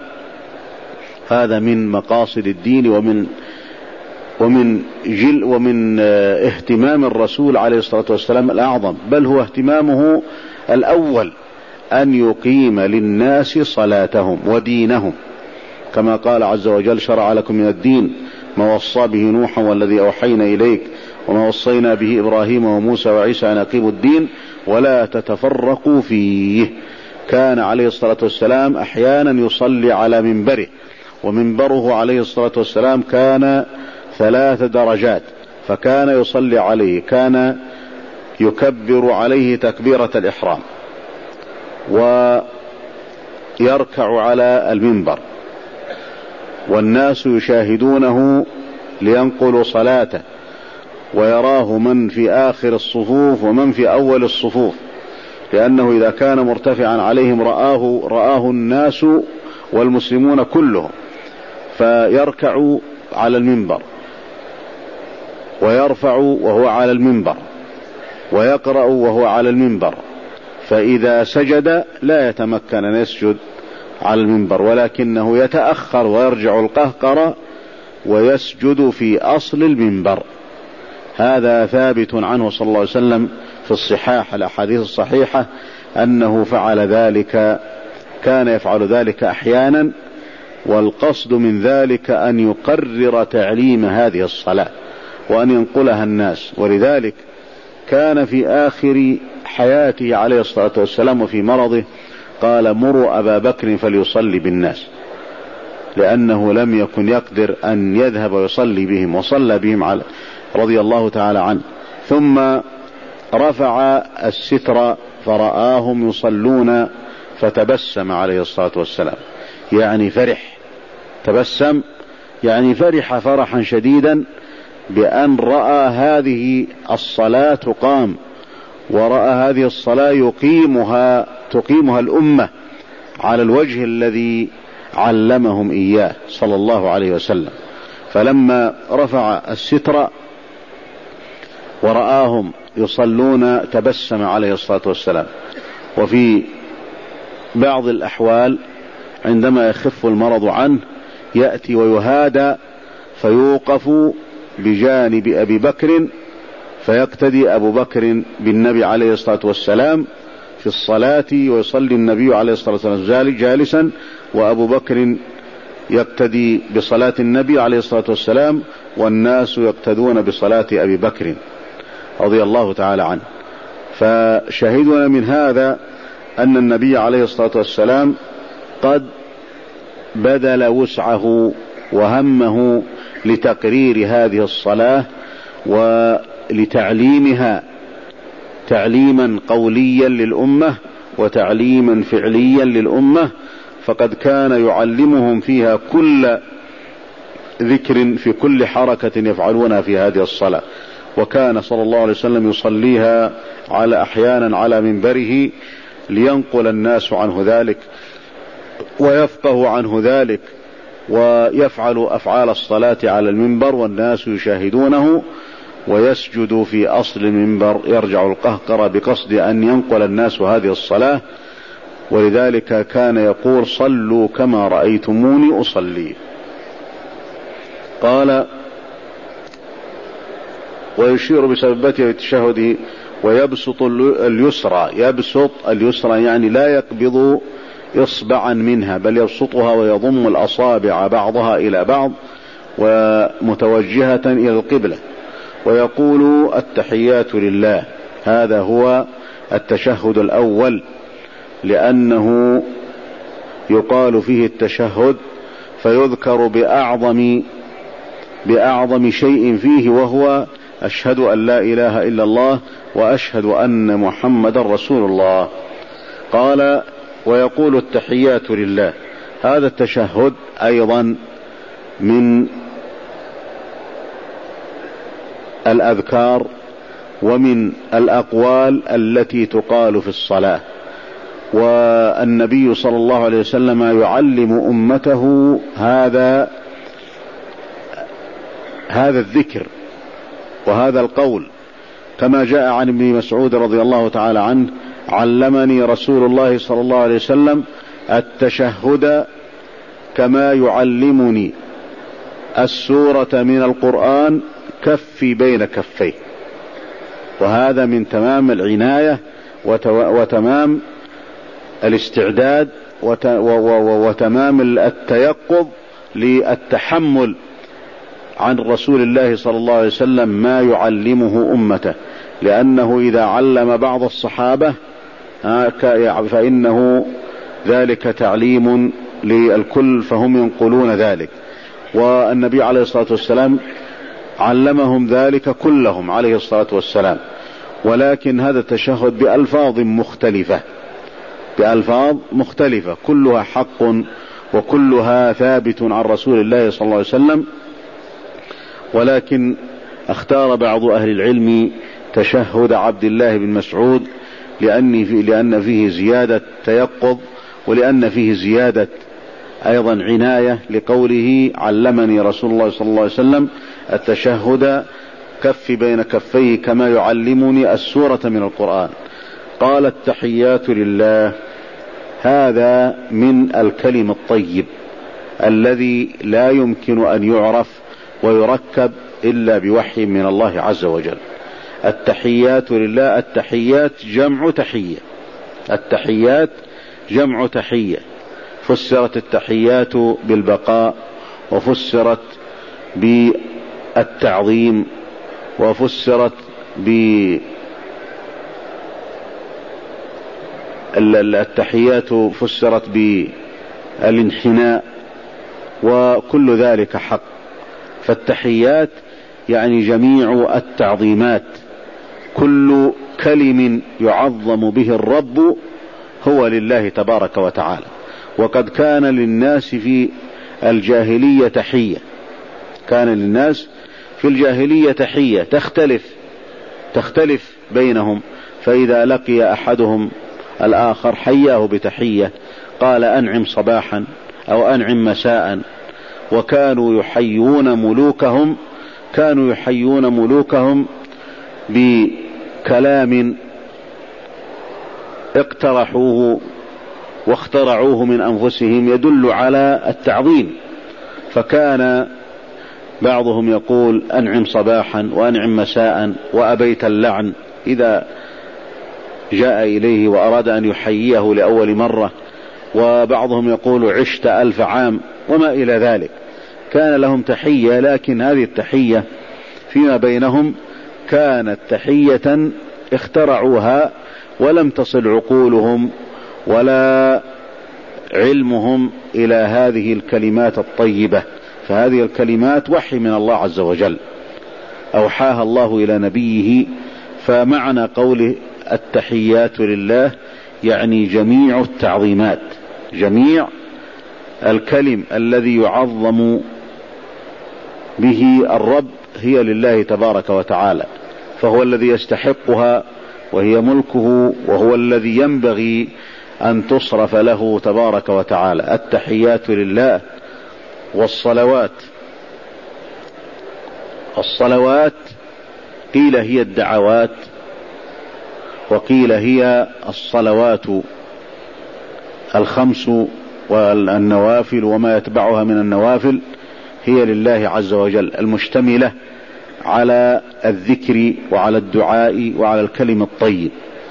هذا من مقاصد الدين ومن ومن جل ومن اهتمام الرسول عليه الصلاة والسلام الأعظم، بل هو اهتمامه الأول أن يقيم للناس صلاتهم ودينهم، كما قال عز وجل: شرع لكم من الدين ما وصى به نوحا والذي أوحينا إليك وما وصينا به إبراهيم وموسى وعيسى أن أقيموا الدين ولا تتفرقوا فيه. كان عليه الصلاة والسلام أحيانا يصلي على منبره، ومنبره عليه الصلاة والسلام كان ثلاث درجات، فكان يصلي عليه، كان يكبر عليه تكبيرة الإحرام ويركع على المنبر والناس يشاهدونه لينقلوا صلاته، ويراه من في آخر الصفوف ومن في أول الصفوف، لأنه إذا كان مرتفعا عليهم رآه, رآه الناس والمسلمون كلهم، فيركع على المنبر ويرفع وهو على المنبر ويقرأ وهو على المنبر، فإذا سجد لا يتمكن أن يسجد على المنبر، ولكنه يتأخر ويرجع القهقرة ويسجد في أصل المنبر. هذا ثابت عنه صلى الله عليه وسلم في الصحاح الأحاديث الصحيحة أنه فعل ذلك، كان يفعل ذلك أحيانا، والقصد من ذلك أن يقرر تعليم هذه الصلاة وأن ينقلها الناس. ولذلك كان في آخر حياته عليه الصلاة والسلام وفي مرضه قال: مروا أبا بكر فليصلي بالناس، لأنه لم يكن يقدر أن يذهب ويصلي بهم، وصلى بهم على رضي الله تعالى عنه. ثم رفع الستر فرآهم يصلون فتبسم عليه الصلاة والسلام، يعني فرح، تبسم يعني فرح فرحا شديدا بأن رأى هذه الصلاة تقام، ورأى هذه الصلاة يقيمها تقيمها الأمة على الوجه الذي علمهم إياه صلى الله عليه وسلم. فلما رفع الستر ورآهم يصلون تبسم عليه الصلاة والسلام. وفي بعض الأحوال عندما يخف المرض عنه يأتي ويهادى فيوقف بجانب أبي بكر، فيقتدي أبو بكر بالنبي عليه الصلاة والسلام في الصلاة، ويصلي النبي عليه الصلاة والسلام جالسا، وأبو بكر يقتدي بصلاة النبي عليه الصلاة والسلام، والناس يقتدون بصلاة أبي بكر رضي الله تعالى عنه. فشهدنا من هذا أن النبي عليه الصلاة والسلام قد بذل وسعه وهمه لتقرير هذه الصلاة ولتعليمها تعليما قوليا للأمة وتعليما فعليا للأمة، فقد كان يعلمهم فيها كل ذكر في كل حركة يفعلونها في هذه الصلاة. وكان صلى الله عليه وسلم يصليها على أحيانا على منبره لينقل الناس عنه ذلك ويفقه عنه ذلك، ويفعل أفعال الصلاة على المنبر والناس يشاهدونه، ويسجد في أصل المنبر يرجع القهقرة بقصد أن ينقل الناس هذه الصلاة. ولذلك كان يقول: صلوا كما رأيتموني أصلي. قال: ويشير بسببته التشهد ويبسط اليسرى. يبسط اليسرى يعني لا يقبض إصبعا منها، بل يبسطها ويضم الأصابع بعضها إلى بعض ومتوجهة إلى القبلة. ويقول: التحيات لله. هذا هو التشهد الأول، لأنه يقال فيه التشهد فيذكر بأعظم بأعظم شيء فيه، وهو أشهد أن لا إله إلا الله وأشهد أن محمد رسول الله. قال: ويقول: التحيات لله. هذا التشهد أيضا من الأذكار ومن الأقوال التي تقال في الصلاة. والنبي صلى الله عليه وسلم يعلم أمته هذا هذا الذكر وهذا القول، كما جاء عن ابن مسعود رضي الله تعالى عنه: علمني رسول الله صلى الله عليه وسلم التشهد كما يعلمني السورة من القرآن كفي بين كفيه. وهذا من تمام العناية وتمام الاستعداد وتمام التيقظ للتحمل عن رسول الله صلى الله عليه وسلم ما يعلمه أمته، لأنه إذا علم بعض الصحابة فإنه ذلك تعليم للكل، فهم ينقلون ذلك. والنبي عليه الصلاة والسلام علمهم ذلك كلهم عليه الصلاة والسلام، ولكن هذا التشهد بألفاظ مختلفة بألفاظ مختلفة كلها حق وكلها ثابت عن رسول الله صلى الله عليه وسلم. ولكن اختار بعض أهل العلم تشهد عبد الله بن مسعود لأن فيه, لأن فيه زيادة تيقظ، ولأن فيه زيادة أيضا عناية، لقوله: علمني رسول الله صلى الله عليه وسلم التشهد كف بين كفيه كما يعلمني السورة من القرآن. قال: التحيات لله. هذا من الكلم الطيب الذي لا يمكن أن يعرف ويركب إلا بوحي من الله عز وجل. التحيات لله. التحيات جمع تحية. التحيات جمع تحية. فسرت التحيات بالبقاء، وفسرت بالتعظيم، وفسرت بالتحيات فسرت بالانحناء، وكل ذلك حق. فالتحيات يعني جميع التعظيمات، كل كلم يعظم به الرب هو لله تبارك وتعالى. وقد كان للناس في الجاهلية تحية كان للناس في الجاهلية تحية تختلف تختلف بينهم، فإذا لقي أحدهم الآخر حياه بتحية قال: أنعم صباحا أو أنعم مساء. وكانوا يحيون ملوكهم كانوا يحيون ملوكهم بكلام اقترحوه واخترعوه من أنفسهم يدل على التعظيم. فكان بعضهم يقول: أنعم صباحا وأنعم مساء وأبيت اللعن، إذا جاء إليه وأراد أن يحييه لأول مرة. وبعضهم يقول: عشت ألف عام، وما إلى ذلك. كان لهم تحية، لكن هذه التحية فيما بينهم كانت تحية اخترعوها، ولم تصل عقولهم ولا علمهم إلى هذه الكلمات الطيبة. فهذه الكلمات وحي من الله عز وجل أوحاها الله إلى نبيه. فمعنى قوله التحيات لله يعني جميع التعظيمات، جميع الكلم الذي يعظم به الرب هي لله تبارك وتعالى، فهو الذي يستحقها وهي ملكه، وهو الذي ينبغي أن تصرف له تبارك وتعالى. التحيات لله. والصلوات. الصلوات قيل هي الدعوات، وقيل هي الصلوات الخمس والنوافل وما يتبعها من النوافل، هي لله عز وجل، المشتملة على الذكر وعلى الدعاء وعلى الكلم الطيب.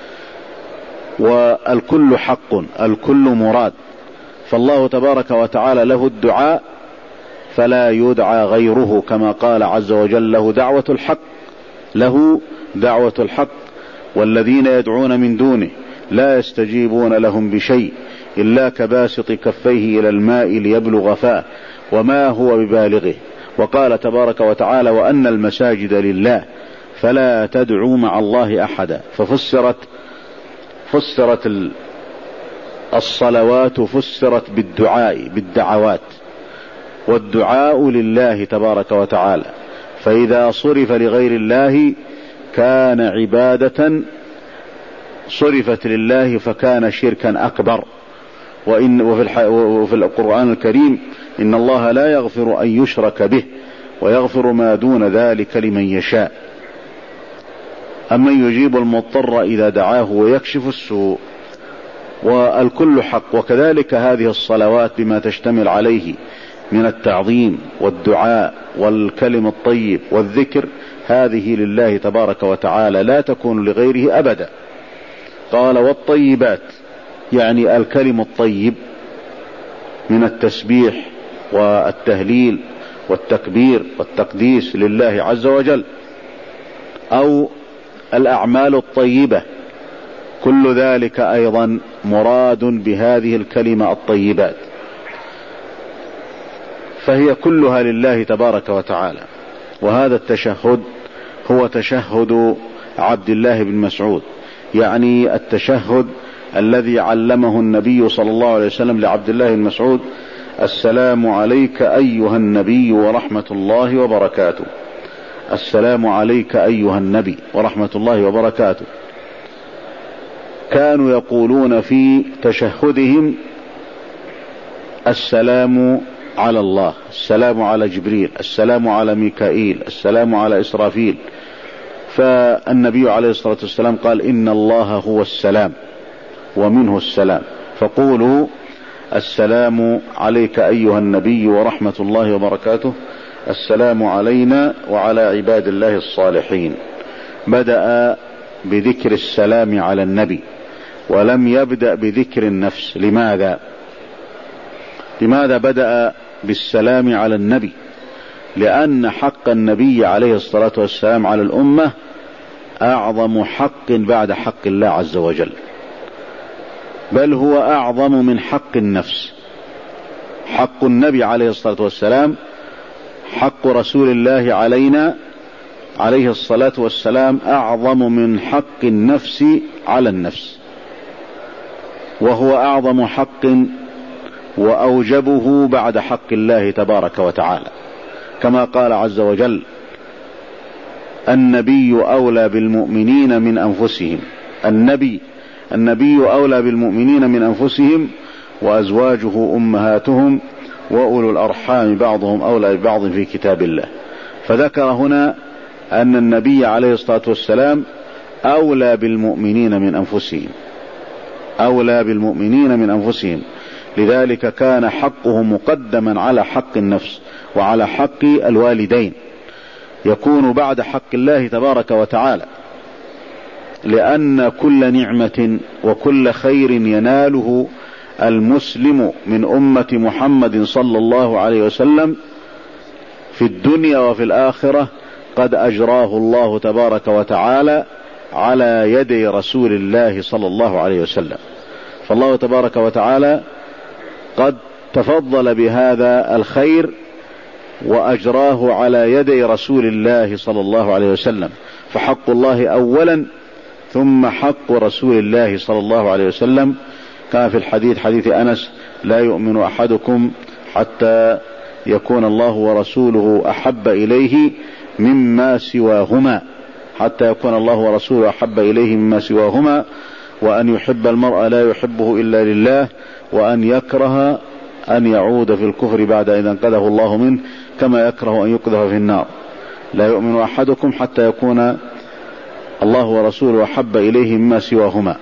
والكل حق، الكل مراد، فالله تبارك وتعالى له الدعاء فلا يدعى غيره، كما قال عز وجل: له دعوة الحق، له دعوة الحق، والذين يدعون من دونه لا يستجيبون لهم بشيء إلا كباسط كفيه إلى الماء ليبلغ فاه وما هو ببالغه. وقال تبارك وتعالى: وأن المساجد لله فلا تدعوا مع الله أحدا. ففسرت فسرت الصلوات فسرت بالدعاء، بالدعوات، والدعاء لله تبارك وتعالى، فإذا صرف لغير الله كان عبادة، صرفت لله فكان شركا أكبر. وإن وفي القرآن الكريم: إن الله لا يغفر أن يشرك به ويغفر ما دون ذلك لمن يشاء. أمن يجيب المضطر إذا دعاه ويكشف السوء. والكل حق. وكذلك هذه الصلوات بما تشتمل عليه من التعظيم والدعاء والكلم الطيب والذكر، هذه لله تبارك وتعالى لا تكون لغيره أبدا. قال: والطيبات، يعني الكلم الطيب من التسبيح والتهليل والتكبير والتقديس لله عز وجل، أو الأعمال الطيبة، كل ذلك أيضا مراد بهذه الكلمة الطيبات، فهي كلها لله تبارك وتعالى. وهذا التشهد هو تشهد عبد الله بن مسعود، يعني التشهد الذي علمه النبي صلى الله عليه وسلم لعبد الله بن مسعود: السلام عليك أيها النبي ورحمة الله وبركاته. السلام عليك أيها النبي ورحمة الله وبركاته. كانوا يقولون في تشهدهم: السلام على الله، السلام على جبريل، السلام على ميكائيل، السلام على إسرافيل. فالنبي عليه الصلاة والسلام قال: إن الله هو السلام ومنه السلام، فقولوا: السلام عليك أيها النبي ورحمة الله وبركاته، السلام علينا وعلى عباد الله الصالحين. بدأ بذكر السلام على النبي ولم يبدأ بذكر النفس. لماذا؟ لماذا بدأ بالسلام على النبي؟ لأن حق النبي عليه الصلاة والسلام على الأمة أعظم حق بعد حق الله عز وجل، بل هو أعظم من حق النفس. حق النبي عليه الصلاة والسلام، حق رسول الله علينا عليه الصلاة والسلام، أعظم من حق النفس على النفس، وهو أعظم حق وأوجبه بعد حق الله تبارك وتعالى، كما قال عز وجل: النبي أولى بالمؤمنين من أنفسهم. النبي النبي أولى بالمؤمنين من أنفسهم وأزواجه أمهاتهم وأولو الأرحام بعضهم أولى ببعض في كتاب الله. فذكر هنا أن النبي عليه الصلاة والسلام أولى بالمؤمنين من أنفسهم، أولى بالمؤمنين من أنفسهم، لذلك كان حقه مقدما على حق النفس وعلى حق الوالدين، يكون بعد حق الله تبارك وتعالى، لأن كل نعمة وكل خير يناله المسلم من أمة محمد صلى الله عليه وسلم في الدنيا وفي الآخرة قد أجراه الله تبارك وتعالى على يدي رسول الله صلى الله عليه وسلم. فالله تبارك وتعالى قد تفضل بهذا الخير وأجراه على يدي رسول الله صلى الله عليه وسلم، فحق الله أولا ثم حق رسول الله صلى الله عليه وسلم، كما في الحديث حديث أنس: لا يؤمن أحدكم حتى يكون الله ورسوله أحب إليه مما سواهما، حتى يكون الله ورسوله أحب إليه مما سواهما، وأن يحب المرء لا يحبه إلا لله، وأن يكره أن يعود في الكفر بعد إذا انقذه الله منه، كما يكره أن يقذف في النار. لا يؤمن أحدكم حتى يكون الله ورسوله أحب إليه مما سواهما.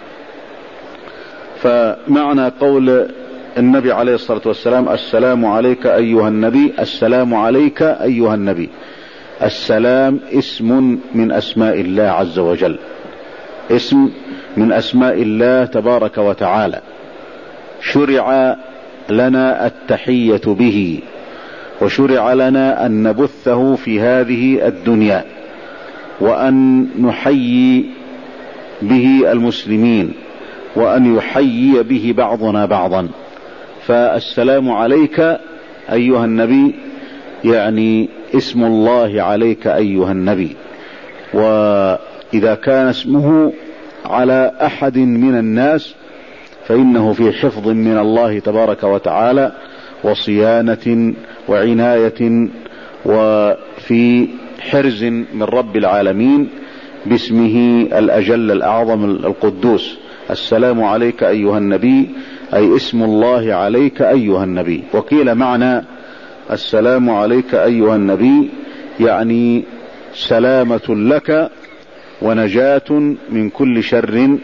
فمعنى قول النبي عليه الصلاة والسلام السلام عليك أيها النبي، السلام عليك أيها النبي، السلام اسم من أسماء الله عز وجل، اسم من أسماء الله تبارك وتعالى، شرع لنا التحية به، وشرع لنا أن نبثه في هذه الدنيا، وأن نحيي به المسلمين، وأن يحيي به بعضنا بعضا. فالسلام عليك أيها النبي يعني اسم الله عليك أيها النبي، وإذا كان اسمه على أحد من الناس فإنه في حفظ من الله تبارك وتعالى وصيانة وعناية، وفي حرز من رب العالمين باسمه الأجل الأعظم القدوس. السلام عليك أيها النبي أي اسم الله عليك أيها النبي. وقيل معنى السلام عليك أيها النبي يعني سلامة لك ونجاة من كل شر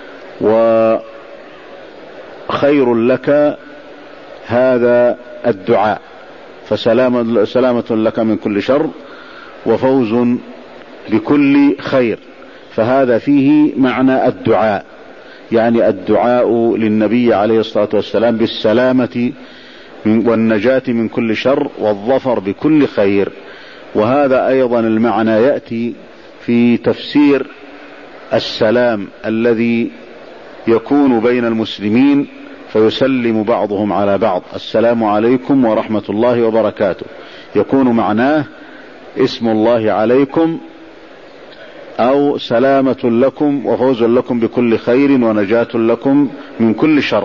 وخير لك هذا الدعاء، فسلامة سلامة لك من كل شر وفوز بكل خير، فهذا فيه معنى الدعاء، يعني الدعاء للنبي عليه الصلاة والسلام بالسلامة والنجاة من كل شر والظفر بكل خير. وهذا أيضا المعنى يأتي في تفسير السلام الذي يكون بين المسلمين فيسلم بعضهم على بعض، السلام عليكم ورحمة الله وبركاته، يكون معناه اسم الله عليكم أو سلامة لكم وفوز لكم بكل خير ونجاة لكم من كل شر.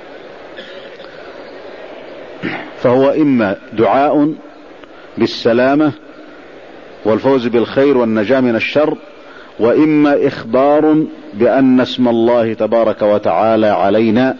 فهو إما دعاء بالسلامة والفوز بالخير والنجاة من الشر، وإما إخبار بأن اسم الله تبارك وتعالى علينا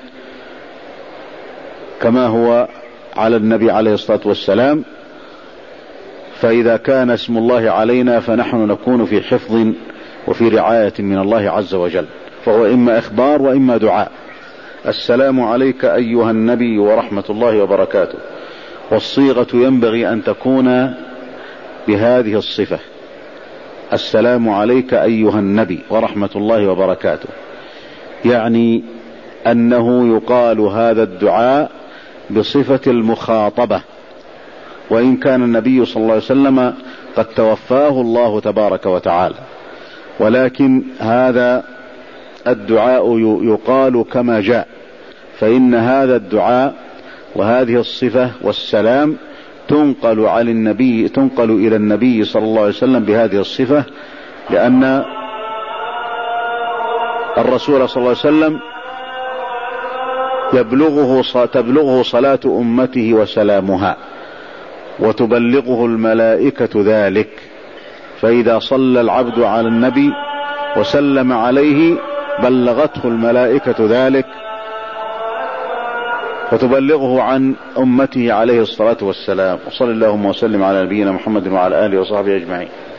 كما هو على النبي عليه الصلاة والسلام، فإذا كان اسم الله علينا فنحن نكون في حفظ وفي رعاية من الله عز وجل. فهو إما إخبار وإما دعاء. السلام عليك أيها النبي ورحمة الله وبركاته، والصيغة ينبغي أن تكون بهذه الصفة، السلام عليك أيها النبي ورحمة الله وبركاته، يعني أنه يقال هذا الدعاء بصفة المخاطبة، وإن كان النبي صلى الله عليه وسلم قد توفاه الله تبارك وتعالى، ولكن هذا الدعاء يقال كما جاء، فإن هذا الدعاء وهذه الصفة والسلام تنقل على النبي تنقل إلى النبي صلى الله عليه وسلم بهذه الصفة، لأن الرسول صلى الله عليه وسلم يبلغه تبلغه صلاة أمته وسلامها، وتبلغه الملائكة ذلك، فإذا صلى العبد على النبي وسلم عليه بلغته الملائكة ذلك وتبلغه عن أمته عليه الصلاة والسلام. وصلى اللهم وسلم على نبينا محمد وعلى آله وصحبه أجمعين.